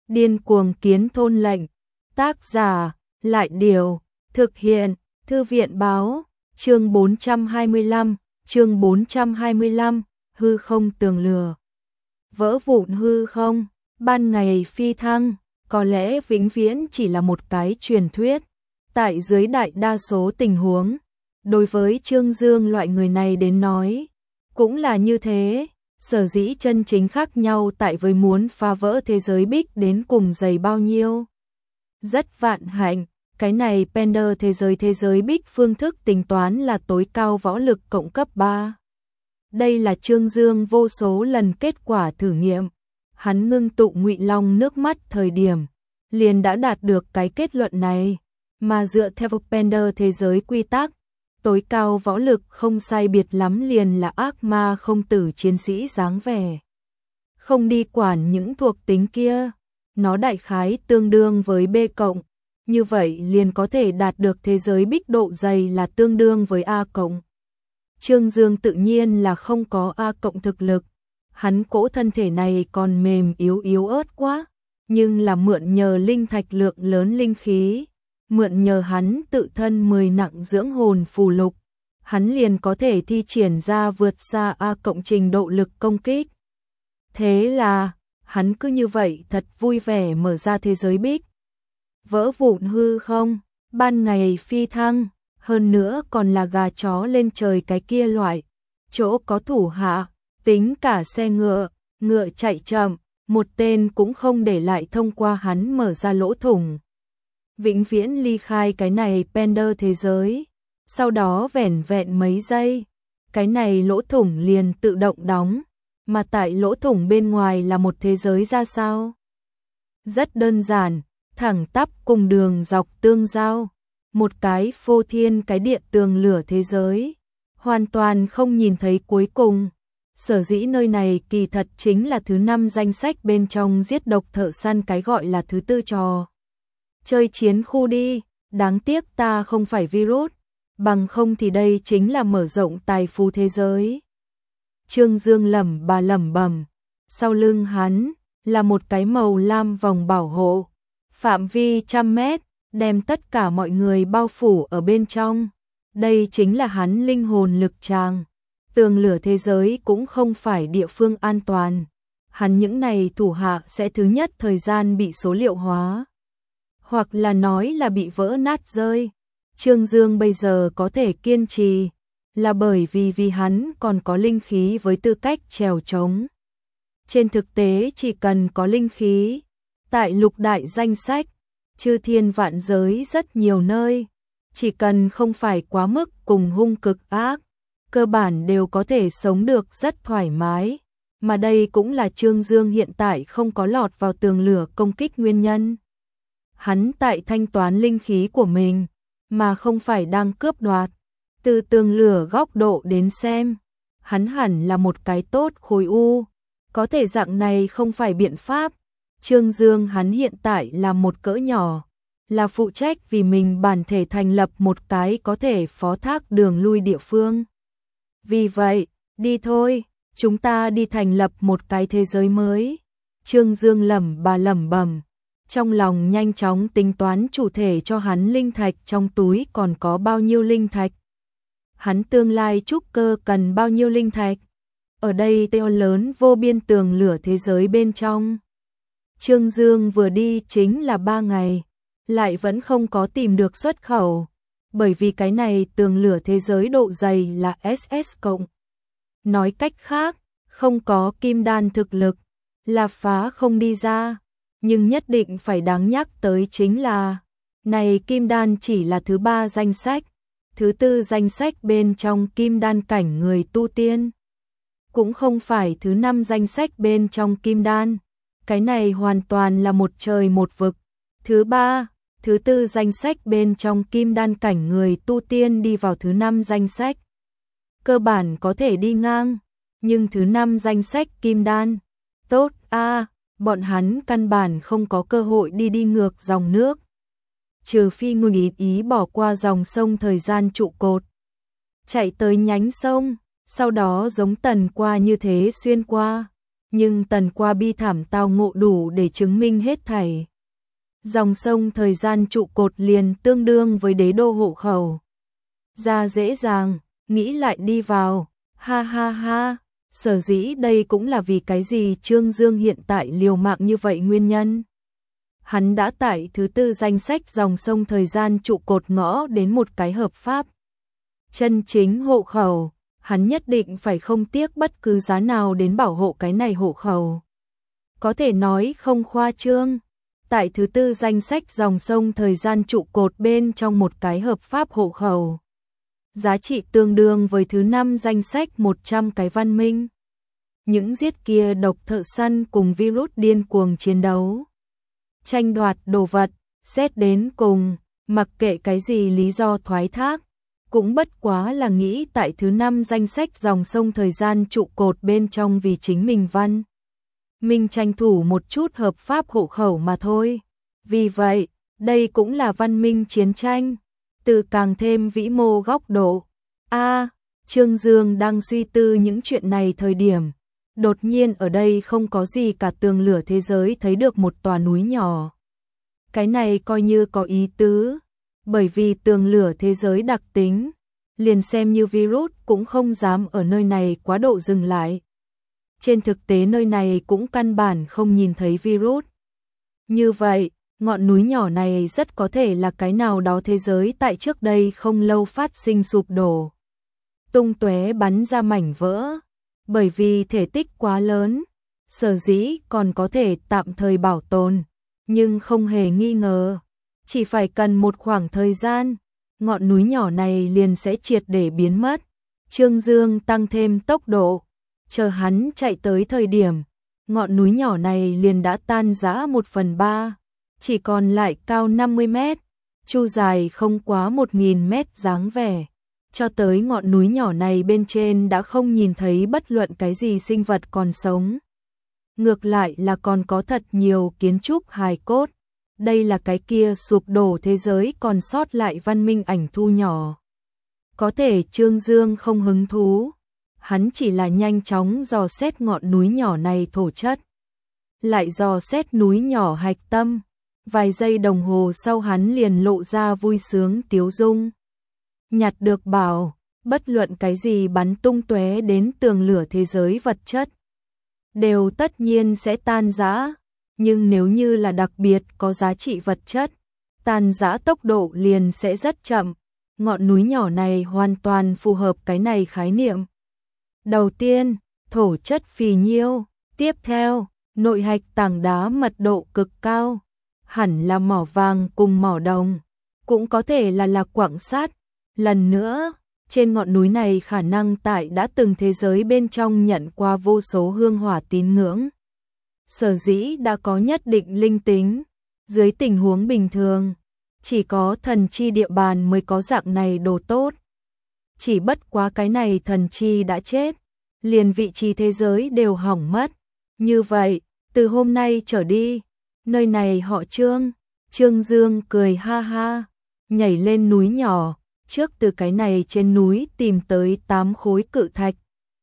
Điên cuồng kiến thôn lệnh. Tác giả, Lại Điều. Thực hiện, Thư viện báo. Chương 425, chương 425, hư không tường lửa. Vỡ vụn hư không, ban ngày phi thăng, có lẽ vĩnh viễn chỉ là một cái truyền thuyết. Tại dưới đại đa số tình huống, đối với Trương Dương loại người này đến nói, cũng là như thế. Sở dĩ chân chính khác nhau tại với muốn phá vỡ thế giới bích đến cùng dày bao nhiêu. Rất vạn hạnh, cái này Pender thế giới bích phương thức tính toán là tối cao võ lực cộng cấp 3. Đây là Trương Dương vô số lần kết quả thử nghiệm. Hắn ngưng tụ Ngụy Long nước mắt thời điểm, liền đã đạt được cái kết luận này. Mà dựa theo Pender thế giới quy tắc, tối cao võ lực không sai biệt lắm liền là ác ma không tử chiến sĩ dáng vẻ. Không đi quản những thuộc tính kia, nó đại khái tương đương với B cộng, như vậy liền có thể đạt được thế giới bích độ dày là tương đương với A cộng. Trương Dương tự nhiên là không có A cộng thực lực, hắn cỗ thân thể này còn mềm yếu ớt quá, nhưng là mượn nhờ linh thạch lượng lớn linh khí, mượn nhờ hắn tự thân 10 nặng dưỡng hồn phù lục, hắn liền có thể thi triển ra vượt xa A cộng trình độ lực công kích. Thế là, hắn cứ như vậy thật vui vẻ mở ra thế giới bích. Vỡ vụn hư không, ban ngày phi thăng, hơn nữa còn là gà chó lên trời cái kia loại, chỗ có thủ hạ, tính cả xe ngựa, ngựa chạy chậm, một tên cũng không để lại thông qua hắn mở ra lỗ thủng. Vĩnh viễn ly khai cái này Pender thế giới, sau đó vẻn vẹn mấy giây, cái này lỗ thủng liền tự động đóng, mà tại lỗ thủng bên ngoài là một thế giới ra sao? Rất đơn giản, thẳng tắp cùng đường dọc tương giao, một cái phô thiên cái địa tường lửa thế giới, hoàn toàn không nhìn thấy cuối cùng. Sở dĩ nơi này kỳ thật chính là thứ 5 danh sách bên trong giết độc thợ săn cái gọi là thứ 4 trò. Chơi chiến khu đi, đáng tiếc ta không phải virus, bằng không thì đây chính là mở rộng tài phú thế giới. Trương Dương lẩm bẩm, sau lưng hắn là một cái màu lam vòng bảo hộ, phạm vi 100 mét, đem tất cả mọi người bao phủ ở bên trong. Đây chính là hắn linh hồn lực tràng. Tường lửa thế giới cũng không phải địa phương an toàn. Hắn những này thủ hạ sẽ thứ nhất thời gian bị số liệu hóa, hoặc là nói là bị vỡ nát rơi. Trương Dương bây giờ có thể kiên trì, là bởi vì hắn còn có linh khí với tư cách trèo trống. Trên thực tế chỉ cần có linh khí, tại lục đại danh sách, chư thiên vạn giới rất nhiều nơi, chỉ cần không phải quá mức cùng hung cực ác, cơ bản đều có thể sống được rất thoải mái, mà đây cũng là Trương Dương hiện tại không có lọt vào tường lửa công kích nguyên nhân. Hắn tại thanh toán linh khí của mình, mà không phải đang cướp đoạt. Từ tường lửa góc độ đến xem, hắn hẳn là một cái tốt khối u, có thể dạng này không phải biện pháp. Trương Dương hắn hiện tại là một cỡ nhỏ, là phụ trách vì mình bản thể thành lập một cái có thể phó thác đường lui địa phương. Vì vậy, đi thôi, chúng ta đi thành lập một cái thế giới mới. Trương Dương lẩm bẩm, trong lòng nhanh chóng tính toán chủ thể cho hắn linh thạch trong túi còn có bao nhiêu linh thạch. Hắn tương lai trúc cơ cần bao nhiêu linh thạch. Ở đây teo lớn vô biên tường lửa thế giới bên trong. Trương Dương vừa đi chính là 3 ngày, lại vẫn không có tìm được xuất khẩu, bởi vì cái này tường lửa thế giới độ dày là SS cộng. Nói cách khác, không có kim đan thực lực, là phá không đi ra, nhưng nhất định phải đáng nhắc tới chính là, này kim đan chỉ là thứ 3 danh sách, thứ 4 danh sách bên trong kim đan cảnh người tu tiên, cũng không phải thứ 5 danh sách bên trong kim đan. Cái này hoàn toàn là một trời một vực. Thứ 3, thứ 4 danh sách bên trong kim đan cảnh người tu tiên đi vào thứ 5 danh sách. Cơ bản có thể đi ngang, nhưng thứ 5 danh sách kim đan, tốt bọn hắn căn bản không có cơ hội đi ngược dòng nước. Trừ phi ngừng ý bỏ qua dòng sông thời gian trụ cột, chạy tới nhánh sông, sau đó giống tần qua như thế xuyên qua. nhưng tần qua bi thảm tao ngộ đủ để chứng minh hết thảy. Dòng sông thời gian trụ cột liền tương đương với đế đô hộ khẩu. Ra dễ dàng, nghĩ lại đi vào, ha ha ha, sở dĩ đây cũng là vì cái gì Trương Dương hiện tại liều mạng như vậy nguyên nhân. Hắn đã tại thứ tư danh sách dòng sông thời gian trụ cột ngõ đến một cái hợp pháp. Chân chính hộ khẩu, hắn nhất định phải không tiếc bất cứ giá nào đến bảo hộ cái này hộ khẩu. Có thể nói không khoa trương, tại thứ tư danh sách dòng sông thời gian trụ cột bên trong một cái hợp pháp hộ khẩu. Giá trị tương đương với thứ năm danh sách 100 cái văn minh. Những giết kia độc thợ săn cùng virus điên cuồng chiến đấu. Tranh đoạt đồ vật, xét đến cùng, mặc kệ cái gì lý do thoái thác, cũng bất quá là nghĩ tại thứ năm danh sách dòng sông thời gian trụ cột bên trong vì chính mình văn. Mình tranh thủ một chút hợp pháp hộ khẩu mà thôi. Vì vậy, đây cũng là văn minh chiến tranh. Từ càng thêm vĩ mô góc độ. Trương Dương đang suy tư những chuyện này thời điểm. Đột nhiên ở đây không có gì cả tường lửa thế giới thấy được một tòa núi nhỏ. Cái này coi như có ý tứ. Bởi vì tường lửa thế giới đặc tính, liền xem như virus cũng không dám ở nơi này quá độ dừng lại. Trên thực tế nơi này cũng căn bản không nhìn thấy virus. Như vậy, ngọn núi nhỏ này rất có thể là cái nào đó thế giới tại trước đây không lâu phát sinh sụp đổ. Tung tóe bắn ra mảnh vỡ. Bởi vì thể tích quá lớn, sở dĩ còn có thể tạm thời bảo tồn. Nhưng không hề nghi ngờ, chỉ phải cần một khoảng thời gian, ngọn núi nhỏ này liền sẽ triệt để biến mất. Trương Dương tăng thêm tốc độ, chờ hắn chạy tới thời điểm, ngọn núi nhỏ này liền đã tan rã 1/3, chỉ còn lại cao 50 mét, chu dài không quá 1000 mét dáng vẻ. Cho tới ngọn núi nhỏ này bên trên đã không nhìn thấy bất luận cái gì sinh vật còn sống. Ngược lại là còn có thật nhiều kiến trúc hài cốt. Đây là cái kia sụp đổ thế giới còn sót lại văn minh ảnh thu nhỏ. Có thể Trương Dương không hứng thú. Hắn chỉ là nhanh chóng dò xét ngọn núi nhỏ này thổ chất. Lại dò xét núi nhỏ hạch tâm. Vài giây đồng hồ sau hắn liền lộ ra vui sướng tiếu dung. Nhặt được bảo, bất luận cái gì bắn tung tóe đến tường lửa thế giới vật chất, đều tất nhiên sẽ tan rã. Nhưng nếu như là đặc biệt có giá trị vật chất, tan rã tốc độ liền sẽ rất chậm. Ngọn núi nhỏ này hoàn toàn phù hợp cái này khái niệm. Đầu tiên, thổ chất phì nhiêu. Tiếp theo, nội hạch tảng đá mật độ cực cao. Hẳn là mỏ vàng cùng mỏ đồng. Cũng có thể là lạc quặng sắt. Lần nữa, trên ngọn núi này khả năng tại đã từng thế giới bên trong nhận qua vô số hương hỏa tín ngưỡng. Sở dĩ đã có nhất định linh tính. Dưới tình huống bình thường, chỉ có thần chi địa bàn mới có dạng này đồ tốt. Chỉ bất quá cái này thần chi đã chết, liền vị trí thế giới đều hỏng mất. Như vậy, từ hôm nay trở đi, nơi này họ Trương. Trương Dương cười ha ha, nhảy lên núi nhỏ. Trước từ cái này trên núi tìm tới 8 khối cự thạch.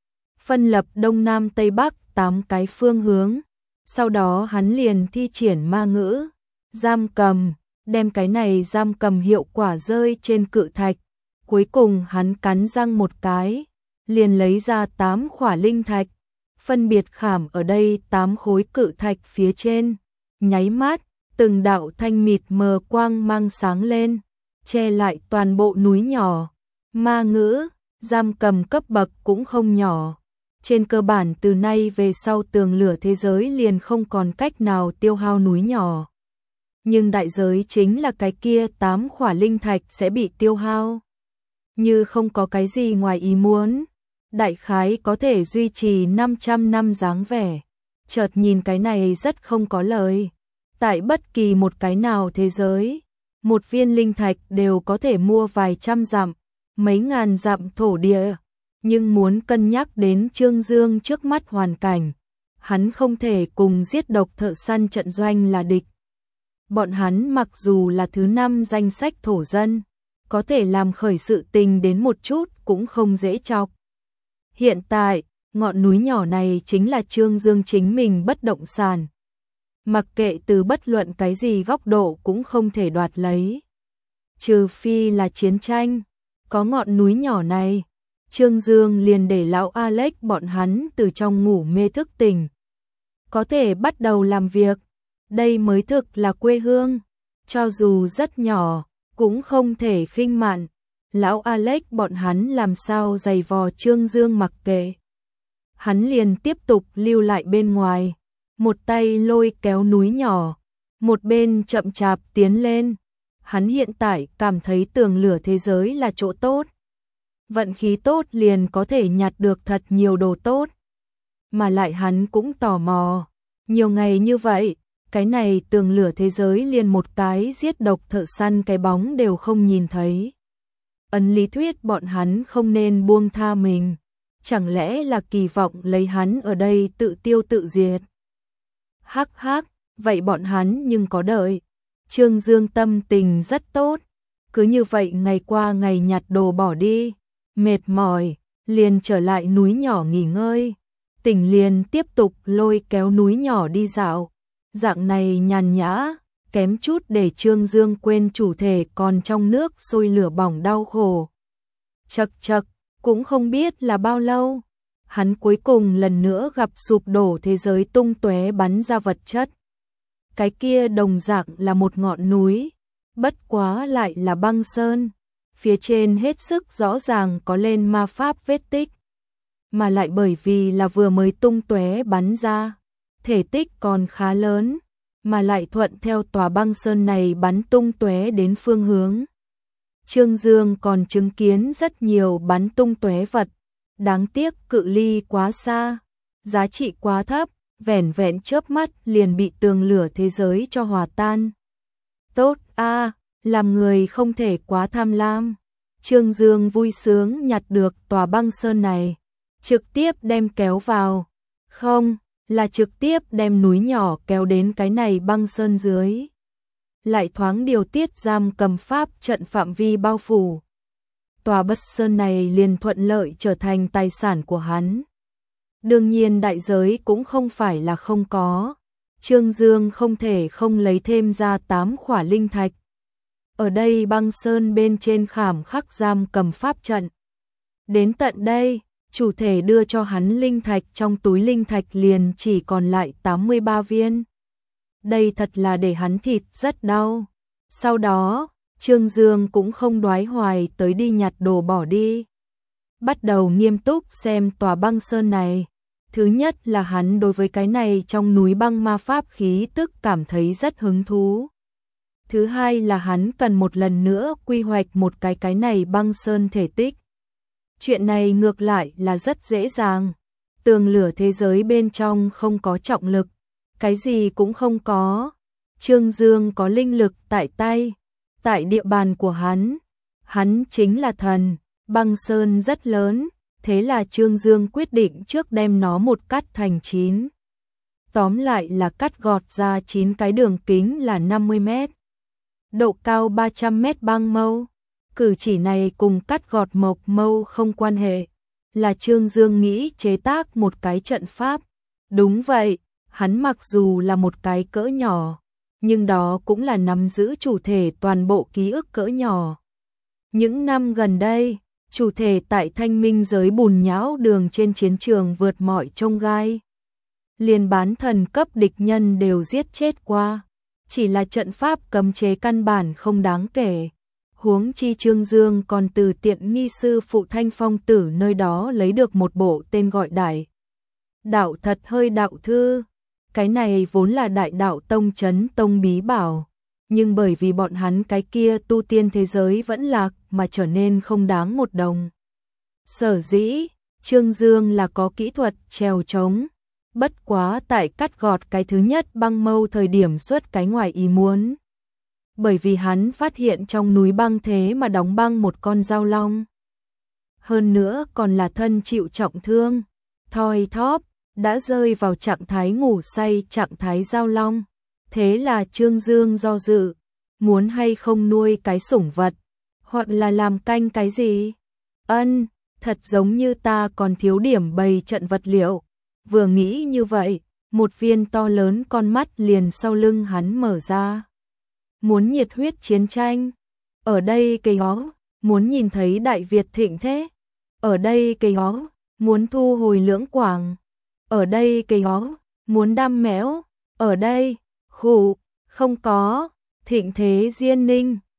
Phân lập đông nam tây bắc 8 cái phương hướng. Sau đó hắn liền thi triển ma ngữ, giam cầm, đem cái này giam cầm hiệu quả rơi trên cự thạch. Cuối cùng hắn cắn răng một cái, liền lấy ra 8 khỏa linh thạch, phân biệt khảm ở đây 8 khối cự thạch phía trên. Nháy mắt, từng đạo thanh mịt mờ quang mang sáng lên, che lại toàn bộ núi nhỏ. Ma ngữ, giam cầm cấp bậc cũng không nhỏ. Trên cơ bản từ nay về sau tường lửa thế giới liền không còn cách nào tiêu hao núi nhỏ. Nhưng đại giới chính là cái kia 8 khỏa linh thạch sẽ bị tiêu hao. Như không có cái gì ngoài ý muốn, đại khái có thể duy trì 500 năm dáng vẻ. Chợt nhìn cái này rất không có lời. Tại bất kỳ một cái nào thế giới, một viên linh thạch đều có thể mua vài trăm dặm, mấy ngàn dặm thổ địa. Nhưng muốn cân nhắc đến Trương Dương trước mắt hoàn cảnh, hắn không thể cùng giết độc thợ săn trận doanh là địch. Bọn hắn mặc dù là thứ 5 danh sách thổ dân, có thể làm khởi sự tình đến một chút cũng không dễ chọc. Hiện tại, ngọn núi nhỏ này chính là Trương Dương chính mình bất động sản. Mặc kệ từ bất luận cái gì góc độ cũng không thể đoạt lấy. Trừ phi là chiến tranh, có ngọn núi nhỏ này, Trương Dương liền để lão Alex bọn hắn từ trong ngủ mê thức tỉnh. Có thể bắt đầu làm việc, đây mới thực là quê hương, cho dù rất nhỏ, cũng không thể khinh mạn. Lão Alex bọn hắn làm sao giày vò Trương Dương mặc kệ. Hắn liền tiếp tục lưu lại bên ngoài, một tay lôi kéo núi nhỏ, một bên chậm chạp tiến lên. Hắn hiện tại cảm thấy tường lửa thế giới là chỗ tốt. Vận khí tốt liền có thể nhặt được thật nhiều đồ tốt. Mà lại hắn cũng tò mò, nhiều ngày như vậy, cái này tường lửa thế giới liền một cái giết độc thợ săn cái bóng đều không nhìn thấy. Ấn lý thuyết bọn hắn không nên buông tha mình, chẳng lẽ là kỳ vọng lấy hắn ở đây tự tiêu tự diệt. Hắc hắc, vậy bọn hắn nhưng có đợi. Trương Dương tâm tình rất tốt, cứ như vậy ngày qua ngày nhặt đồ bỏ đi, mệt mỏi, liền trở lại núi nhỏ nghỉ ngơi, tỉnh liền tiếp tục lôi kéo núi nhỏ đi dạo, dạng này nhàn nhã, kém chút để Trương Dương quên chủ thể còn trong nước sôi lửa bỏng đau khổ. Chậc chậc, cũng không biết là bao lâu, hắn cuối cùng lần nữa gặp sụp đổ thế giới tung tóe bắn ra vật chất. Cái kia đồng dạng là một ngọn núi, bất quá lại là băng sơn, phía trên hết sức rõ ràng có lên ma pháp vết tích. Mà lại bởi vì là vừa mới tung tóe bắn ra, thể tích còn khá lớn, mà lại thuận theo tòa băng sơn này bắn tung tóe đến phương hướng. Trương Dương còn chứng kiến rất nhiều bắn tung tóe vật, đáng tiếc cự ly quá xa, giá trị quá thấp, vẻn vẹn chớp mắt liền bị tường lửa thế giới cho hòa tan. Tốt a, làm người không thể quá tham lam. Trương Dương vui sướng nhặt được tòa băng sơn này, trực tiếp đem kéo vào. Không, là trực tiếp đem núi nhỏ kéo đến cái này băng sơn dưới. Lại thoáng điều tiết giam cầm pháp trận phạm vi bao phủ. Tòa băng sơn này liền thuận lợi trở thành tài sản của hắn. Đương nhiên đại giới cũng không phải là không có. Trương Dương không thể không lấy thêm ra 8 khỏa linh thạch. Ở đây băng sơn bên trên khảm khắc giam cầm pháp trận. Đến tận đây, chủ thể đưa cho hắn linh thạch trong túi linh thạch liền chỉ còn lại 83 viên. Đây thật là để hắn thịt rất đau. Sau đó, Trương Dương cũng không đoái hoài tới đi nhặt đồ bỏ đi. Bắt đầu nghiêm túc xem tòa băng sơn này. Thứ nhất là hắn đối với cái này trong núi băng ma pháp khí tức cảm thấy rất hứng thú. Thứ hai là hắn cần một lần nữa quy hoạch một cái này băng sơn thể tích. Chuyện này ngược lại là rất dễ dàng. Tường lửa thế giới bên trong không có trọng lực, cái gì cũng không có. Trương Dương có linh lực tại tay, tại địa bàn của hắn chính là thần, băng sơn rất lớn. Thế là Trương Dương quyết định trước đem nó một cắt thành 9. Tóm lại là cắt gọt ra 9 cái đường kính là 50 mét. Độ cao 300 mét băng mâu. Cử chỉ này cùng cắt gọt mộc mâu không quan hệ. Là Trương Dương nghĩ chế tác một cái trận pháp. Đúng vậy, hắn mặc dù là một cái cỡ nhỏ, nhưng đó cũng là nắm giữ chủ thể toàn bộ ký ức cỡ nhỏ. Những năm gần đây, chủ thể tại Thanh Minh giới bùn nhão đường trên chiến trường vượt mọi chông gai. Liền bán thần cấp địch nhân đều giết chết qua. Chỉ là trận pháp cấm chế căn bản không đáng kể. Huống chi Trương Dương còn từ tiện nghi sư phụ Thanh Phong Tử nơi đó lấy được một bộ tên gọi Đại Đạo Thật Hơi đạo thư. Cái này vốn là Đại Đạo Tông Chấn Tông bí bảo. Nhưng bởi vì bọn hắn cái kia tu tiên thế giới vẫn lạc mà trở nên không đáng một đồng. Sở dĩ, Trương Dương là có kỹ thuật trèo trống. Bất quá tại cắt gọt cái thứ nhất băng mâu thời điểm xuất cái ngoài ý muốn. Bởi vì hắn phát hiện trong núi băng thế mà đóng băng một con dao long. Hơn nữa còn là thân chịu trọng thương, thoi thóp, đã rơi vào trạng thái ngủ say trạng thái dao long. Thế là Trương Dương do dự, muốn hay không nuôi cái sủng vật, hoặc là làm canh cái gì? thật giống như ta còn thiếu điểm bày trận vật liệu. Vừa nghĩ như vậy, một viên to lớn con mắt liền sau lưng hắn mở ra. Muốn nhiệt huyết chiến tranh, ở đây cây ó, muốn nhìn thấy Đại Việt thịnh thế, ở đây cây ó, muốn thu hồi Lưỡng Quảng, ở đây cây ó, muốn đam mẽo, ở đây, khụ, không có, thịnh thế Diên Ninh.